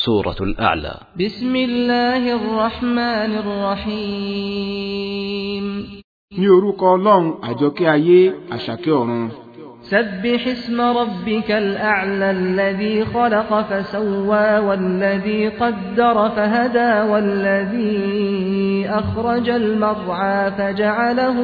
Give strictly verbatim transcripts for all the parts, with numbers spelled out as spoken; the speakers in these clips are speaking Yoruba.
سورة الأعلى. بسم الله الرحمن الرحيم. ní orúkọ Ọlọ́run àjọkẹ́ ayé àṣàkẹ́ ọ̀run. سبح اسم ربك الأعلى الذي خلق فسوى والذي قدر فهدى والذي أخرج المرعى فجعله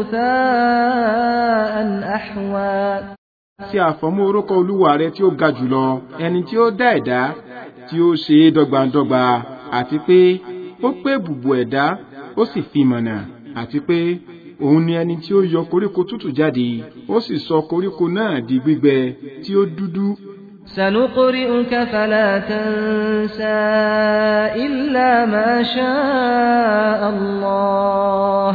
غثاء أحوى. tí a fọmọ́ orúkọ Olúwa rẹ̀ tí ó ga jùlọ, ẹni tí ó dá ẹ̀dá tí ó ṣe é dọ́gbandọ́gba, àti pé ó pé bùbù ẹ̀dá ó sì fi mọ̀nà, àti pé òun ni ẹni tí ó yọ koríko tútù jáde, ó sì sọ koríko náà di gbígbẹ tí ó dúdú. سنقرئك فلا تنسى إلا ما شاء الله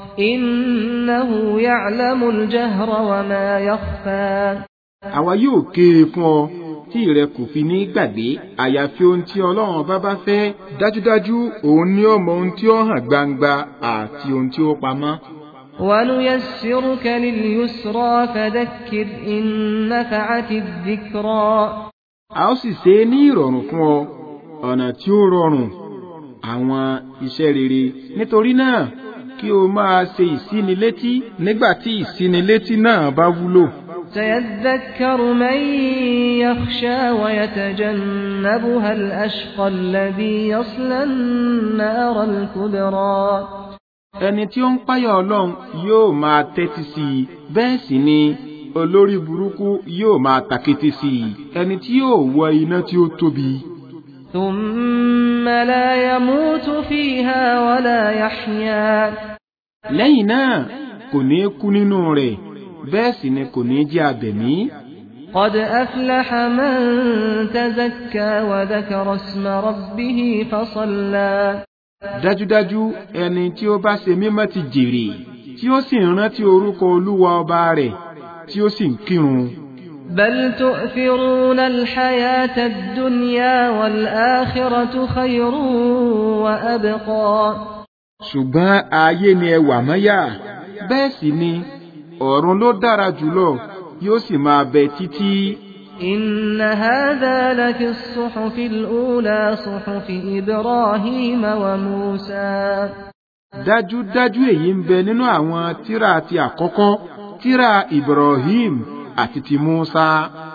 إنه يعلم الجهر وما يخفى. àwa yóò ké e fún ọ tí rẹ kò fi ní gbàgbé àyàfi ohun tí Ọlọ́run bá bá fẹ́. dájúdájú òun ni ó mọ ohun tí ó hàn gbangba àti ohun tí ó pamọ́. وَنُيَسِّرُكَ لِلْيُسْرَى فَذَكِّرْ إِن نَّفَعَتِ الذِّكْرَى. a ó sì ṣe é ní ìrọ̀rùn fún ọ ọ̀nà tí ó rọrùn àwọn iṣẹ́ rere. nítorí náà kí o máa ṣe ìsínilétí nígbà tí ìsínilétí náà bá wúlò. سيذكر من يخشى ويتجنبها الأشقى الذي يصلى النار الكبرى. ẹni tí ó ń páyà Ọlọ́run yóò máa tẹ́tí sí i, bẹ́ẹ̀ sì ni olórí burúkú yóò máa tàkété sí i, ẹni tí yóò wọ iná tí ó tóbi. ثم لا يموت فيها ولا يحيا. lẹ́yìn náà kò ní kú nínú rẹ̀, bẹ́ẹ̀ sì ni kò ní jẹ́ abẹ̀mí. قد أفلح من تزكى وذكر اسم ربه فصلى. dájúdájú ẹni tí ó bá ṣe mímọ́ ti jèrè, tí ó sì rántí orúkọ Olúwa ọba rẹ̀, tí ó sì ń kírun. بل تؤثرون الحياة الدنيا والآخرة خير وأبقى. ṣùgbọ́n ayé ni ẹ wà mọ́yà, bẹ́ẹ̀ sì ni ọ̀run ló dára jùlọ, yóò sì máa bẹ títí. إن هذا لفي الصحف الأولى صحف إبراهيم وموسى. dájúdájú èyí ń bẹ nínú àwọn tírà ti àkọ́kọ́, tírà Ibrahim àti ti Musa.